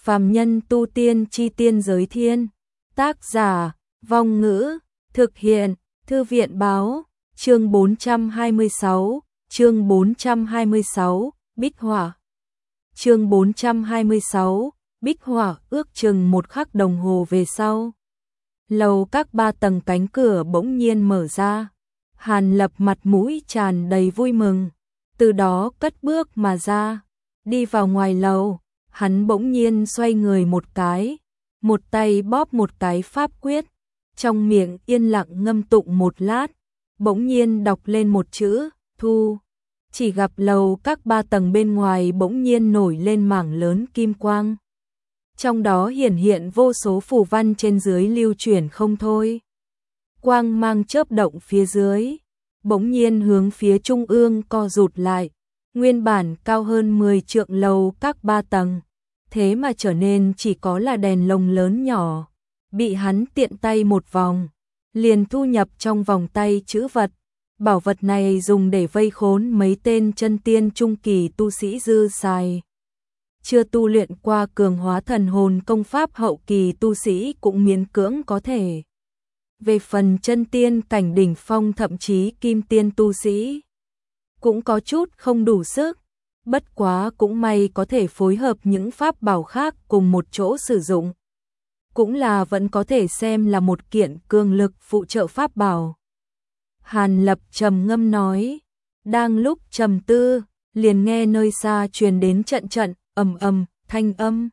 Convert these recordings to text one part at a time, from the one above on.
Phàm nhân tu tiên chi tiên giới thiên. Tác giả, Vong Ngữ, thực hiện, Thư viện báo, chương 426, chương 426, Bích Hỏa. Chương 426, Bích Hỏa. Ước chừng 1 khắc đồng hồ về sau. Lầu các 3 tầng cánh cửa bỗng nhiên mở ra. Hàn Lập mặt mũi tràn đầy vui mừng, từ đó cất bước mà ra, đi vào ngoài lầu. Hắn bỗng nhiên xoay người một cái, một tay bóp một cái pháp quyết, trong miệng yên lặng ngâm tụng một lát, bỗng nhiên đọc lên một chữ, thu. Chỉ gặp lầu các 3 tầng bên ngoài bỗng nhiên nổi lên mảng lớn kim quang. Trong đó hiển hiện vô số phù văn trên dưới lưu chuyển không thôi. Quang mang chớp động phía dưới, bỗng nhiên hướng phía trung ương co rụt lại. Nguyên bản cao hơn 10 trượng lầu các 3 tầng, thế mà trở nên chỉ có là đèn lồng lớn nhỏ, bị hắn tiện tay một vòng, liền thu nhập trong vòng tay chữ vật. Bảo vật này dùng để vây khốn mấy tên chân tiên trung kỳ tu sĩ dư xài. Chưa tu luyện qua cường hóa thần hồn công pháp hậu kỳ tu sĩ cũng miễn cưỡng có thể. Về phần chân tiên cảnh đỉnh phong thậm chí kim tiên tu sĩ, cũng có chút không đủ sức, bất quá cũng may có thể phối hợp những pháp bảo khác cùng một chỗ sử dụng. Cũng là vẫn có thể xem là một kiện cường lực phụ trợ pháp bảo. Hàn Lập trầm ngâm nói, đang lúc trầm tư, liền nghe nơi xa truyền đến trận trận ầm ầm thanh âm.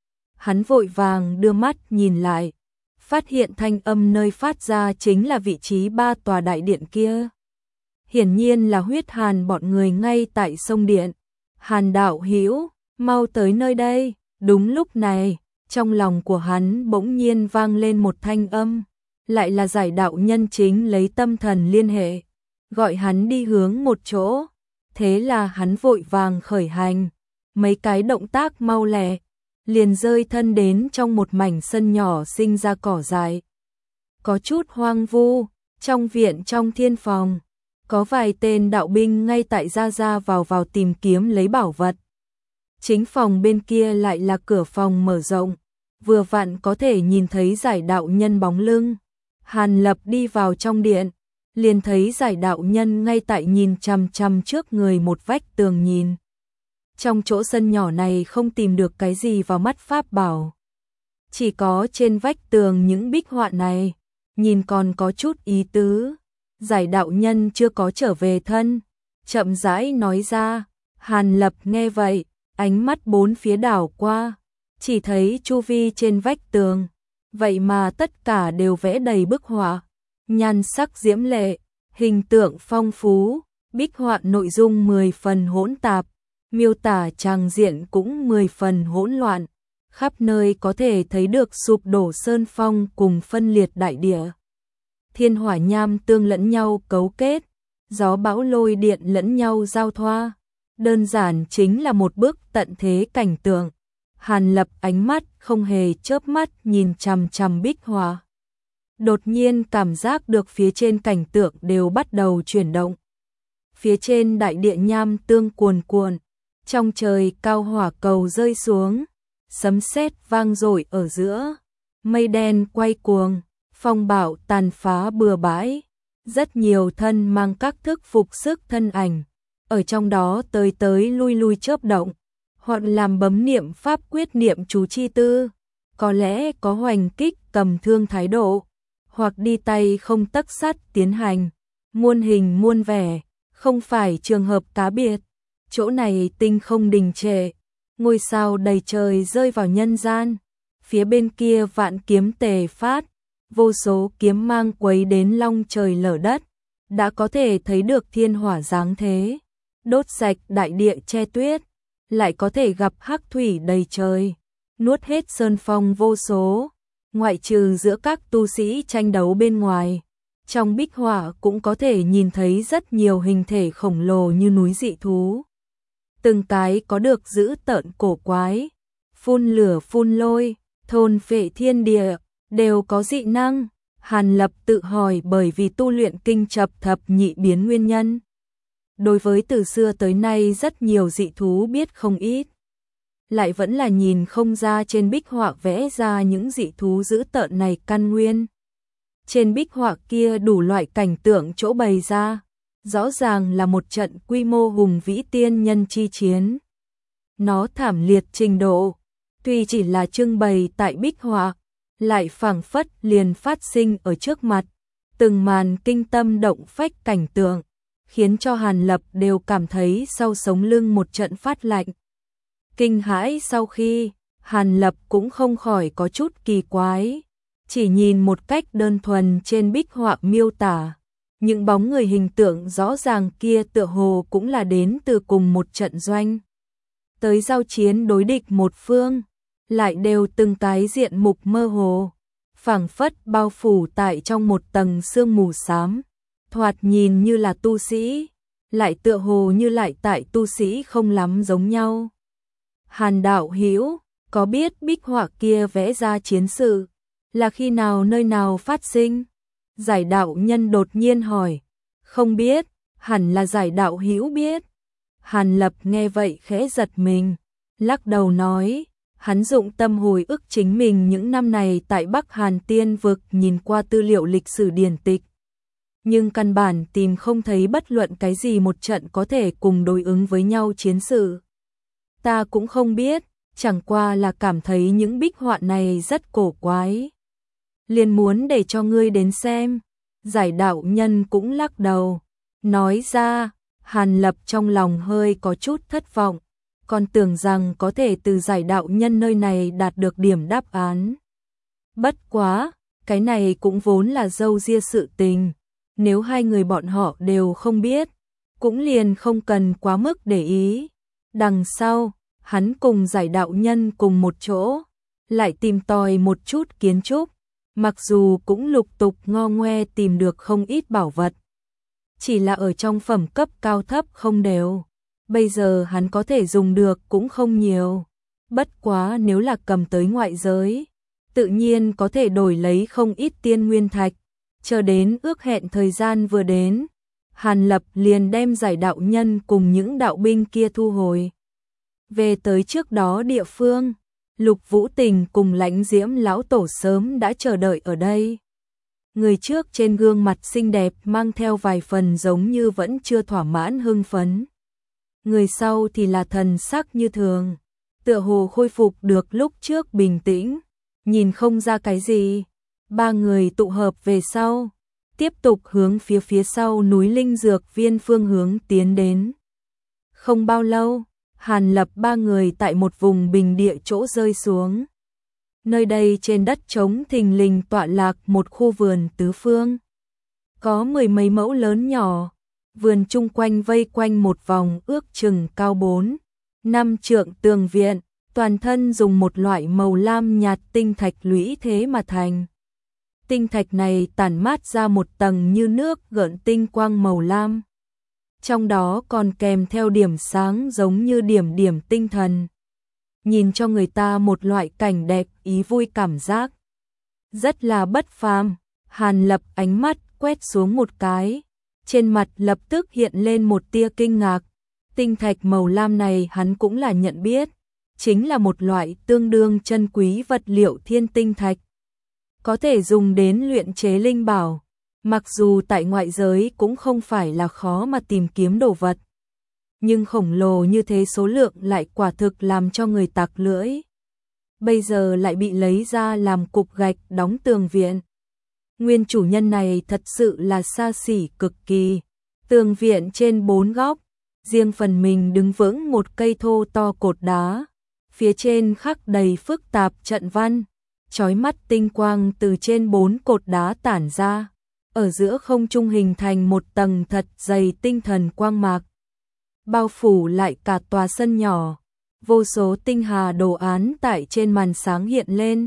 Hắn vội vàng đưa mắt nhìn lại, phát hiện thanh âm nơi phát ra chính là vị trí 3 tòa đại điện kia. Hiển nhiên là Huyết Hàn bọn người ngay tại sông điện. Hàn đạo hữu, mau tới nơi đây. Đúng lúc này, trong lòng của hắn bỗng nhiên vang lên một thanh âm, lại là Giải đạo nhân chính lấy tâm thần liên hệ, gọi hắn đi hướng một chỗ. Thế là hắn vội vàng khởi hành, mấy cái động tác mau lẹ, liền rơi thân đến trong một mảnh sân nhỏ sinh ra cỏ dại. Có chút hoang vu, trong viện trong thiên phòng, có vài tên đạo binh ngay tại ra vào tìm kiếm lấy bảo vật. Chính phòng bên kia lại là cửa phòng mở rộng, vừa vặn có thể nhìn thấy Giải đạo nhân bóng lưng. Hàn Lập đi vào trong điện, liền thấy Giải đạo nhân ngay tại nhìn chằm chằm trước người một vách tường nhìn. Trong chỗ sân nhỏ này không tìm được cái gì vào mắt pháp bảo, chỉ có trên vách tường những bích họa này, nhìn còn có chút ý tứ. Giải đạo nhân chưa có trở về thân, chậm rãi nói ra. Hàn Lập nghe vậy, ánh mắt bốn phía đảo qua, chỉ thấy chu vi trên vách tường, vậy mà tất cả đều vẽ đầy bức họa, nhan sắc diễm lệ, hình tượng phong phú, bích họa nội dung 10 phần hỗn tạp, miêu tả tràng diện cũng 10 phần hỗn loạn, khắp nơi có thể thấy được sụp đổ sơn phong cùng phân liệt đại địa. Thiên hỏa nham tương lẫn nhau cấu kết, gió bão lôi điện lẫn nhau giao thoa, đơn giản chính là một bức tận thế cảnh tượng. Hàn Lập ánh mắt không hề chớp mắt nhìn chằm chằm bích họa. Đột nhiên cảm giác được phía trên cảnh tượng đều bắt đầu chuyển động. Phía trên đại địa nham tương cuồn cuộn, trong trời cao hỏa cầu rơi xuống, sấm sét vang dội ở giữa, mây đen quay cuồng, phong bạo tàn phá bừa bãi, rất nhiều thân mang các thức phục sức thân ảnh, ở trong đó tới lui lui chớp động, hoặc làm bấm niệm pháp quyết niệm chú chi tư, có lẽ có hoành kích cầm thương thái độ, hoặc đi tay không tấc sắt tiến hành, muôn hình muôn vẻ, không phải trường hợp cá biệt. Chỗ này tinh không đình trệ, ngôi sao đầy trời rơi vào nhân gian, phía bên kia vạn kiếm tề phát, vô số kiếm mang quấy đến long trời lở đất, đã có thể thấy được thiên hỏa giáng thế, đốt sạch đại địa che tuyết, lại có thể gặp hắc thủy đầy trời, nuốt hết sơn phong vô số, ngoại trừ giữa các tu sĩ tranh đấu bên ngoài. Trong bích họa cũng có thể nhìn thấy rất nhiều hình thể khổng lồ như núi dị thú. Từng cái có được dữ tợn cổ quái, phun lửa phun lôi, thôn phệ thiên địa, đều có dị năng. Hàn Lập tự hỏi bởi vì tu luyện kinh chập thập nhị biến nguyên nhân. Đối với từ xưa tới nay rất nhiều dị thú biết không ít. lại vẫn là nhìn không ra trên bích họa vẽ ra những dị thú dữ tợn này căn nguyên. Trên bích họa kia đủ loại cảnh tượng chỗ bày ra, rõ ràng là một trận quy mô hùng vĩ tiên nhân chi chiến. Nó thảm liệt trình độ, tuy chỉ là trưng bày tại bích họa, lại phảng phất liền phát sinh ở trước mặt, từng màn kinh tâm động phách cảnh tượng, khiến cho Hàn Lập đều cảm thấy sau sống lưng một trận phát lạnh. Kinh hãi sau khi, Hàn Lập cũng không khỏi có chút kỳ quái, chỉ nhìn một cách đơn thuần trên bích họa miêu tả, những bóng người hình tượng rõ ràng kia tựa hồ cũng là đến từ cùng một trận doanh. Tới giao chiến đối địch một phương, lại đều từng cái diện mục mơ hồ, phảng phất bao phủ tại trong một tầng sương mù xám, thoạt nhìn như là tu sĩ, lại tựa hồ như lại tại tu sĩ không lắm giống nhau. Hàn đạo hữu, có biết bích họa kia vẽ ra chiến sự là khi nào nơi nào phát sinh? Giải đạo nhân đột nhiên hỏi. Không biết, hẳn là giải đạo hữu biết. Hàn Lập nghe vậy khẽ giật mình, lắc đầu nói, hắn dụng tâm hồi ức chính mình những năm này tại Bắc Hàn Tiên vực nhìn qua tư liệu lịch sử điển tịch. Nhưng căn bản tìm không thấy bất luận cái gì một trận có thể cùng đối ứng với nhau chiến sự. Ta cũng không biết, chẳng qua là cảm thấy những bích họa này rất cổ quái. Liền muốn để cho ngươi đến xem. Giải đạo nhân cũng lắc đầu, nói ra, Hàn Lập trong lòng hơi có chút thất vọng, còn tưởng rằng có thể từ giải đạo nhân nơi này đạt được điểm đáp án. Bất quá, cái này cũng vốn là dâu ria sự tình, nếu hai người bọn họ đều không biết, cũng liền không cần quá mức để ý. Đằng sau, hắn cùng giải đạo nhân cùng một chỗ, lại tìm tòi một chút kiến trúc, mặc dù cũng lục tục ngo ngoe tìm được không ít bảo vật. Chỉ là ở trong phẩm cấp cao thấp không đều, bây giờ hắn có thể dùng được cũng không nhiều. Bất quá nếu là cầm tới ngoại giới, tự nhiên có thể đổi lấy không ít tiên nguyên thạch. Chờ đến ước hẹn thời gian vừa đến, Hàn Lập liền đem giải đạo nhân cùng những đạo binh kia thu hồi. Về tới trước đó địa phương, Lục Vũ Tình cùng Lãnh Diễm lão tổ sớm đã chờ đợi ở đây. Người trước trên gương mặt xinh đẹp mang theo vài phần giống như vẫn chưa thỏa mãn hưng phấn. Người sau thì là thần sắc như thường, tựa hồ khôi phục được lúc trước bình tĩnh, nhìn không ra cái gì. Ba người tụ hợp về sau, tiếp tục hướng phía sau núi Linh Dược Viên phương hướng tiến đến. Không bao lâu, Hàn Lập ba người tại một vùng bình địa chỗ rơi xuống. Nơi đây trên đất trống thình lình tọa lạc một khu vườn tứ phương. Có mười mấy mẫu lớn nhỏ, vườn chung quanh vây quanh một vòng ước chừng cao 4-5 trượng tường viện, toàn thân dùng một loại màu lam nhạt tinh thạch lũy thế mà thành. Tinh thạch này tản mát ra một tầng như nước gợn tinh quang màu lam. Trong đó còn kèm theo điểm sáng giống như điểm điểm tinh thần. Nhìn cho người ta một loại cảnh đẹp ý vui cảm giác. Rất là bất phàm. Hàn Lập ánh mắt quét xuống một cái. Trên mặt lập tức hiện lên một tia kinh ngạc. Tinh thạch màu lam này hắn cũng là nhận biết. Chính là một loại tương đương chân quý vật liệu thiên tinh thạch. Có thể dùng đến luyện chế linh bảo. Mặc dù tại ngoại giới cũng không phải là khó mà tìm kiếm đồ vật. Nhưng khổng lồ như thế số lượng lại quả thực làm cho người tặc lưỡi. Bây giờ lại bị lấy ra làm cục gạch đóng tường viện. Nguyên chủ nhân này thật sự là xa xỉ cực kỳ. Tường viện trên 4 góc, riêng phần mình đứng vững một cây thô to cột đá. Phía trên khắc đầy phức tạp trận văn. Chói mắt tinh quang từ trên 4 cột đá tản ra. Ở giữa không trung hình thành một tầng thật dày tinh thần quang mạc. Bao phủ lại cả tòa sân nhỏ. Vô số tinh hà đồ án tại trên màn sáng hiện lên.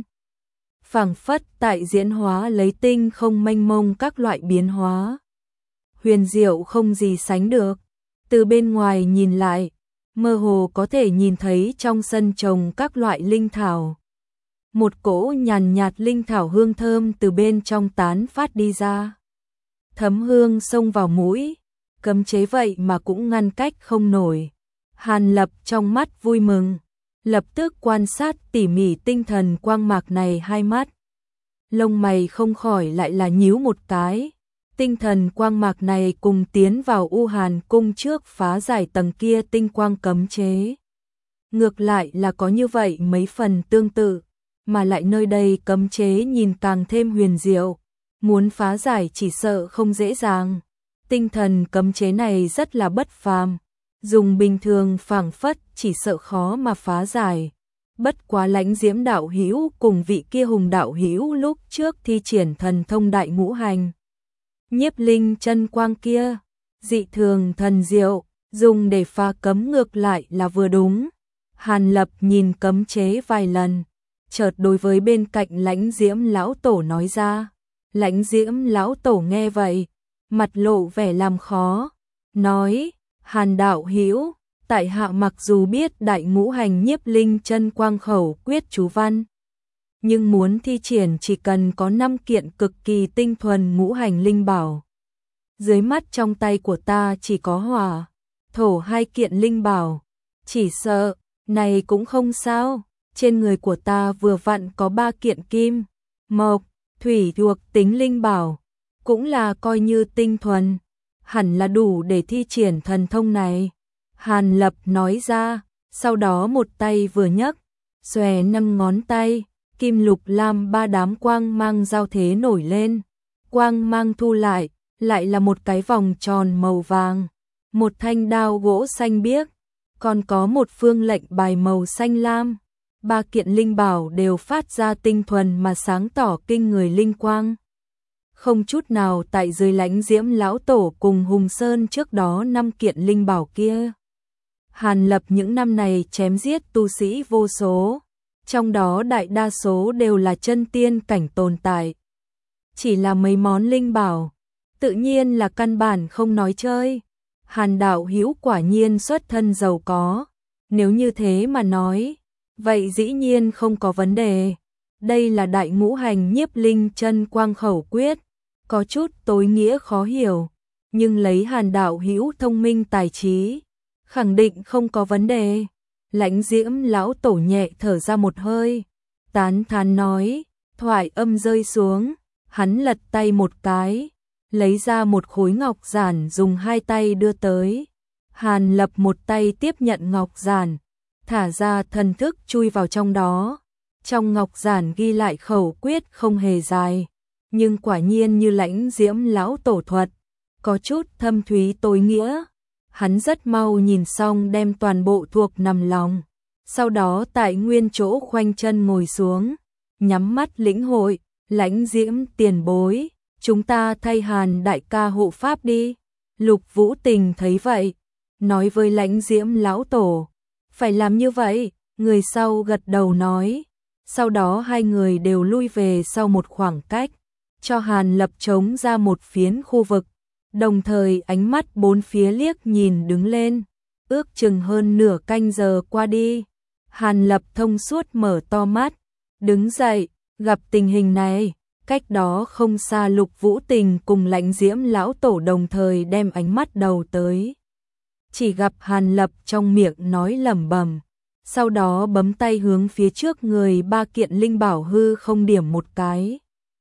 Phảng phất tại diễn hóa lấy tinh không mênh mông các loại biến hóa. Huyền diệu không gì sánh được. Từ bên ngoài nhìn lại, mơ hồ có thể nhìn thấy trong sân trồng các loại linh thảo. Một cỗ nhàn nhạt linh thảo hương thơm từ bên trong tán phát đi ra. Thấm hương xông vào mũi, cấm chế vậy mà cũng ngăn cách không nổi. Hàn Lập trong mắt vui mừng, lập tức quan sát tỉ mỉ tinh thần quang mạc này, hai mắt lông mày không khỏi lại là nhíu một cái. Tinh thần quang mạc này cùng tiến vào U Hàn cung trước phá giải tầng kia tinh quang cấm chế. Ngược lại là có như vậy mấy phần tương tự, mà lại nơi đây cấm chế nhìn càng thêm huyền diệu, muốn phá giải chỉ sợ không dễ dàng. Tinh thần cấm chế này rất là bất phàm, dùng bình thường phảng phất chỉ sợ khó mà phá giải. Bất quá Lãnh Diễm đạo hữu cùng vị kia Hùng đạo hữu lúc trước thi triển thần thông đại ngũ hành nhiếp linh chân quang kia, dị thường thần diệu, dùng để phá cấm ngược lại là vừa đúng. Hàn Lập nhìn cấm chế vài lần, chợt đối với bên cạnh Lãnh Diễm lão tổ nói ra. Lãnh Diễm lão tổ nghe vậy, mặt lộ vẻ làm khó, nói: Hàn đạo hữu, tại hạ mặc dù biết đại ngũ hành nhiếp linh chân quang khẩu quyết chú văn, nhưng muốn thi triển chỉ cần có 5 kiện cực kỳ tinh thuần ngũ hành linh bảo. Dưới mắt trong tay của ta chỉ có hỏa, thổ 2 kiện linh bảo, chỉ sợ này cũng không sao. Trên người của ta vừa vặn có 3 kiện kim, mộc, thủy thuộc tính linh bảo, cũng là coi như tinh thuần, hẳn là đủ để thi triển thần thông này. Hàn Lập nói ra, sau đó một tay vừa nhấc, xòe 5 ngón tay, kim lục lam 3 đám quang mang giao thế nổi lên. Quang mang thu lại, lại là một cái vòng tròn màu vàng, một thanh đao gỗ xanh biếc, còn có một phương lệnh bài màu xanh lam. 3 kiện linh bảo đều phát ra tinh thuần mà sáng tỏ kinh người linh quang. Không chút nào tại dưới Lãnh Diễm lão tổ cùng Hùng Sơn trước đó 5 kiện linh bảo kia. Hàn Lập những năm này chém giết tu sĩ vô số, trong đó đại đa số đều là chân tiên cảnh tồn tại. Chỉ là mấy món linh bảo, tự nhiên là căn bản không nói chơi. Hàn đạo hữu quả nhiên xuất thân giàu có, nếu như thế mà nói, vậy dĩ nhiên không có vấn đề. Đây là đại ngũ hành nhiếp linh chân quang khẩu quyết, có chút tối nghĩa khó hiểu, nhưng lấy Hàn đạo hữu thông minh tài trí, khẳng định không có vấn đề. Lãnh Diễm lão tổ nhẹ thở ra một hơi, tán thán nói, thoại âm rơi xuống, hắn lật tay một cái, lấy ra một khối ngọc giản dùng 2 tay đưa tới. Hàn Lập một tay tiếp nhận ngọc giản, thả ra thần thức chui vào trong đó. Trong ngọc giản ghi lại khẩu quyết không hề dài, nhưng quả nhiên như Lãnh Diễm lão tổ thuật, có chút thâm thúy tối nghĩa. Hắn rất mau nhìn xong đem toàn bộ thuộc nằm lòng, sau đó tại nguyên chỗ khoanh chân ngồi xuống, nhắm mắt lĩnh hội. Lãnh Diễm tiền bối, chúng ta thay Hàn đại ca hộ pháp đi. Lục Vũ Tình thấy vậy, nói với Lãnh Diễm lão tổ, phải làm như vậy. Người sau gật đầu nói, sau đó hai người đều lui về sau một khoảng cách, cho Hàn Lập trống ra một phiến khu vực, đồng thời ánh mắt bốn phía liếc nhìn đứng lên. Ước chừng hơn nửa canh giờ qua đi, Hàn Lập thông suốt mở to mắt, đứng dậy, gặp tình hình này, cách đó không xa Lục Vũ Tình cùng Lãnh Diễm lão tổ đồng thời đem ánh mắt đầu tới. Chỉ gặp Hàn Lập trong miệng nói lẩm bẩm, sau đó bấm tay hướng phía trước người 3 kiện linh bảo hư không điểm một cái.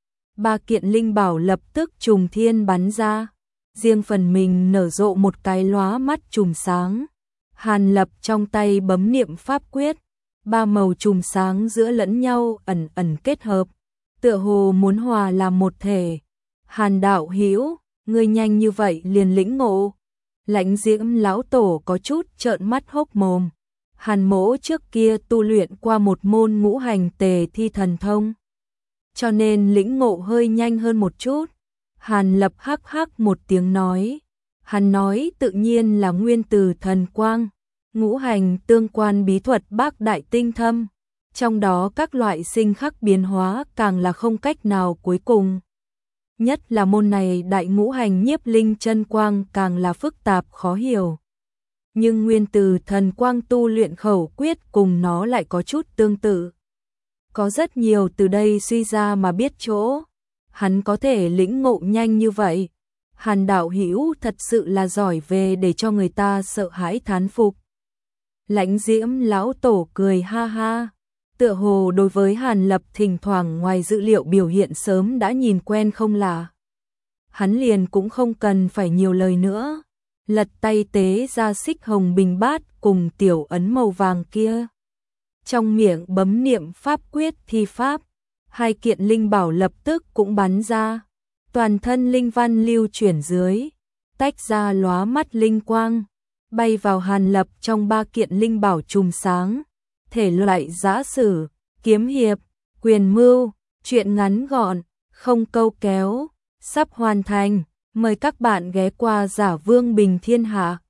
3 kiện linh bảo lập tức trùng thiên bắn ra, riêng phần mình nở rộ một cái lóa mắt chùm sáng. Hàn Lập trong tay bấm niệm pháp quyết, 3 màu chùm sáng giữa lẫn nhau ẩn ẩn kết hợp, tựa hồ muốn hòa làm một thể. Hàn đạo hữu, ngươi nhanh như vậy liền lĩnh ngộ. Lãnh Diễm lão tổ có chút trợn mắt hốc mồm. Hàn mỗ trước kia tu luyện qua một môn ngũ hành tề thi thần thông, cho nên lĩnh ngộ hơi nhanh hơn một chút. Hàn Lập hắc hắc một tiếng nói, hắn nói tự nhiên là nguyên từ thần quang, ngũ hành tương quan bí thuật bác đại tinh thâm, trong đó các loại sinh khắc biến hóa càng là không cách nào cuối cùng. Nhất là môn này đại ngũ hành nhiếp linh chân quang càng là phức tạp khó hiểu. Nhưng nguyên từ thần quang tu luyện khẩu quyết cùng nó lại có chút tương tự. Có rất nhiều từ đây suy ra mà biết chỗ. Hắn có thể lĩnh ngộ nhanh như vậy. Hàn đạo hữu thật sự là giỏi về để cho người ta sợ hãi thán phục. Lãnh Diễm lão tổ cười ha ha, tựa hồ đối với Hàn Lập thỉnh thoảng ngoài dữ liệu biểu hiện sớm đã nhìn quen không lạ. Hắn liền cũng không cần phải nhiều lời nữa, lật tay tế ra xích hồng bình bát cùng tiểu ấn màu vàng kia. Trong miệng bấm niệm pháp quyết thi pháp, hai kiện linh bảo lập tức cũng bắn ra, toàn thân linh văn lưu chuyển dưới, tách ra lóa mắt linh quang, bay vào Hàn Lập trong ba kiện linh bảo chùm sáng. Thể loại giã sử, kiếm hiệp, quyền mưu, truyện ngắn gọn, không câu kéo, sắp hoàn thành, mời các bạn ghé qua Giả Vương Bình Thiên Hạ.